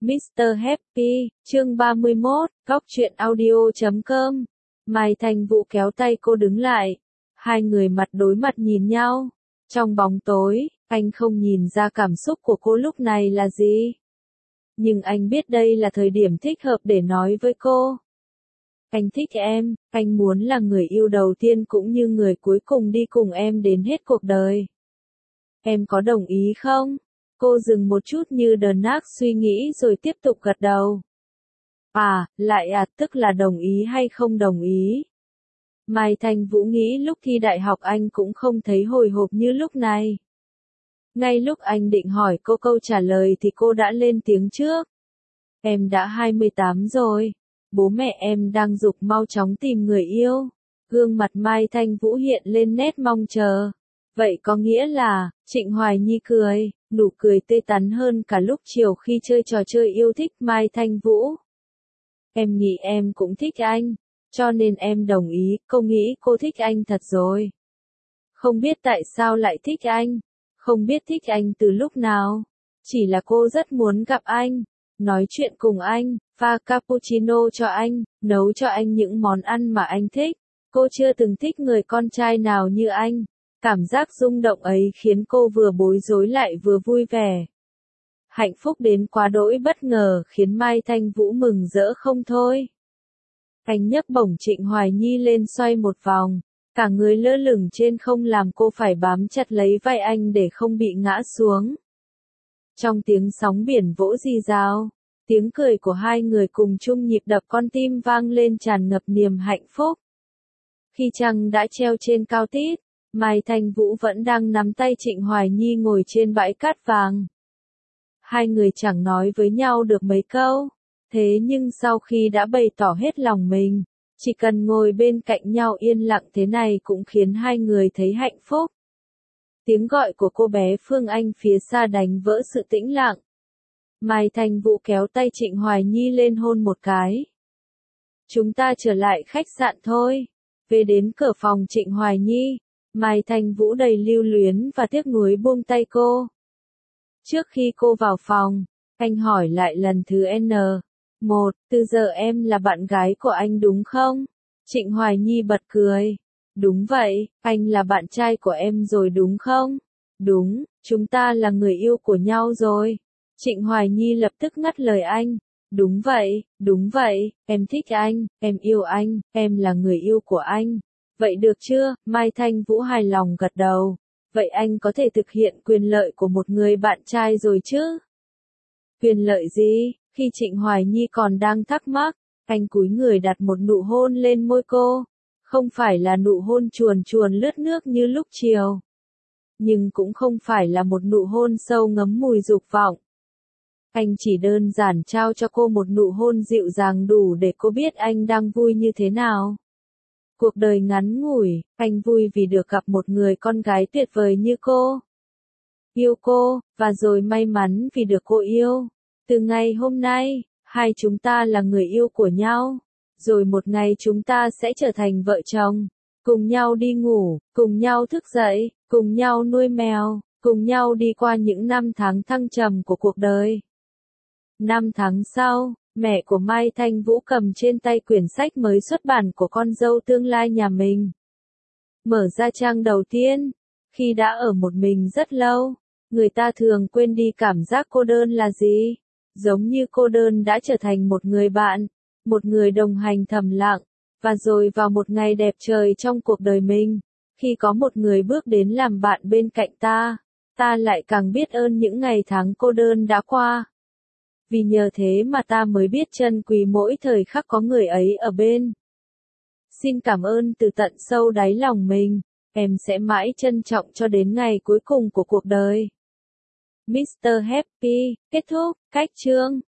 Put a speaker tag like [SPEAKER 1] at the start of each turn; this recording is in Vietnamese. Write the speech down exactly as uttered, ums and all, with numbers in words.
[SPEAKER 1] mít tơ Happy, chương ba mươi mốt, góc truyện audio chấm com. Mai Thanh Vũ kéo tay cô đứng lại. Hai người mặt đối mặt nhìn nhau. Trong bóng tối, anh không nhìn ra cảm xúc của cô lúc này là gì. Nhưng anh biết đây là thời điểm thích hợp để nói với cô. Anh thích em, anh muốn là người yêu đầu tiên cũng như người cuối cùng đi cùng em đến hết cuộc đời. Em có đồng ý không? Cô dừng một chút như đờ nác suy nghĩ rồi tiếp tục gật đầu. À, lại à, tức là đồng ý hay không đồng ý? Mai Thanh Vũ nghĩ lúc thi đại học anh cũng không thấy hồi hộp như lúc này. Ngay lúc anh định hỏi cô câu trả lời thì cô đã lên tiếng trước. Em đã hai mươi tám rồi. Bố mẹ em đang giục mau chóng tìm người yêu. Gương mặt Mai Thanh Vũ hiện lên nét mong chờ. Vậy có nghĩa là, Trịnh Hoài Nhi cười, nụ cười tươi tắn hơn cả lúc chiều khi chơi trò chơi yêu thích Mai Thanh Vũ. Em nghĩ em cũng thích anh, cho nên em đồng ý, cô nghĩ cô thích anh thật rồi. Không biết tại sao lại thích anh, không biết thích anh từ lúc nào, chỉ là cô rất muốn gặp anh, nói chuyện cùng anh, pha cappuccino cho anh, nấu cho anh những món ăn mà anh thích. Cô chưa từng thích người con trai nào như anh. Cảm giác rung động ấy khiến cô vừa bối rối lại vừa vui vẻ. Hạnh phúc đến quá đỗi bất ngờ khiến Mai Thanh Vũ mừng rỡ không thôi. Anh nhấc bổng Trịnh Hoài Nhi lên xoay một vòng, cả người lơ lửng trên không làm cô phải bám chặt lấy vai anh để không bị ngã xuống. Trong tiếng sóng biển vỗ rì rào, tiếng cười của hai người cùng chung nhịp đập con tim vang lên tràn ngập niềm hạnh phúc. Khi trăng đã treo trên cao tít, Mai Thanh Vũ vẫn đang nắm tay Trịnh Hoài Nhi ngồi trên bãi cát vàng. Hai người chẳng nói với nhau được mấy câu, thế nhưng sau khi đã bày tỏ hết lòng mình, chỉ cần ngồi bên cạnh nhau yên lặng thế này cũng khiến hai người thấy hạnh phúc. Tiếng gọi của cô bé Phương Anh phía xa đánh vỡ sự tĩnh lặng. Mai Thanh Vũ kéo tay Trịnh Hoài Nhi lên hôn một cái. Chúng ta trở lại khách sạn thôi. Về đến cửa phòng Trịnh Hoài Nhi, Mai Thanh Vũ đầy lưu luyến và tiếc nuối buông tay cô. Trước khi cô vào phòng, anh hỏi lại lần thứ N một, từ giờ em là bạn gái của anh đúng không? Trịnh Hoài Nhi bật cười. Đúng vậy, anh là bạn trai của em rồi đúng không? Đúng, chúng ta là người yêu của nhau rồi. Trịnh Hoài Nhi lập tức ngắt lời anh. Đúng vậy, đúng vậy, em thích anh, em yêu anh, em là người yêu của anh. Vậy được chưa? Mai Thanh Vũ hài lòng gật đầu. Vậy anh có thể thực hiện quyền lợi của một người bạn trai rồi chứ? Quyền lợi gì? Khi Trịnh Hoài Nhi còn đang thắc mắc, anh cúi người đặt một nụ hôn lên môi cô. Không phải là nụ hôn chuồn chuồn lướt nước như lúc chiều. Nhưng cũng không phải là một nụ hôn sâu ngấm mùi dục vọng. Anh chỉ đơn giản trao cho cô một nụ hôn dịu dàng đủ để cô biết anh đang vui như thế nào. Cuộc đời ngắn ngủi, anh vui vì được gặp một người con gái tuyệt vời như cô. Yêu cô, và rồi may mắn vì được cô yêu. Từ ngày hôm nay, hai chúng ta là người yêu của nhau. Rồi một ngày chúng ta sẽ trở thành vợ chồng. Cùng nhau đi ngủ, cùng nhau thức dậy, cùng nhau nuôi mèo, cùng nhau đi qua những năm tháng thăng trầm của cuộc đời. Năm tháng sau, mẹ của Mai Thanh Vũ cầm trên tay quyển sách mới xuất bản của con dâu tương lai nhà mình. Mở ra trang đầu tiên, khi đã ở một mình rất lâu, người ta thường quên đi cảm giác cô đơn là gì. Giống như cô đơn đã trở thành một người bạn, một người đồng hành thầm lặng, và rồi vào một ngày đẹp trời trong cuộc đời mình, khi có một người bước đến làm bạn bên cạnh ta, ta lại càng biết ơn những ngày tháng cô đơn đã qua. Vì nhờ thế mà ta mới biết trân quý mỗi thời khắc có người ấy ở bên. Xin cảm ơn từ tận sâu đáy lòng mình, em sẽ mãi trân trọng cho đến ngày cuối cùng của cuộc đời. mít tơ Happy, kết thúc, cách chương.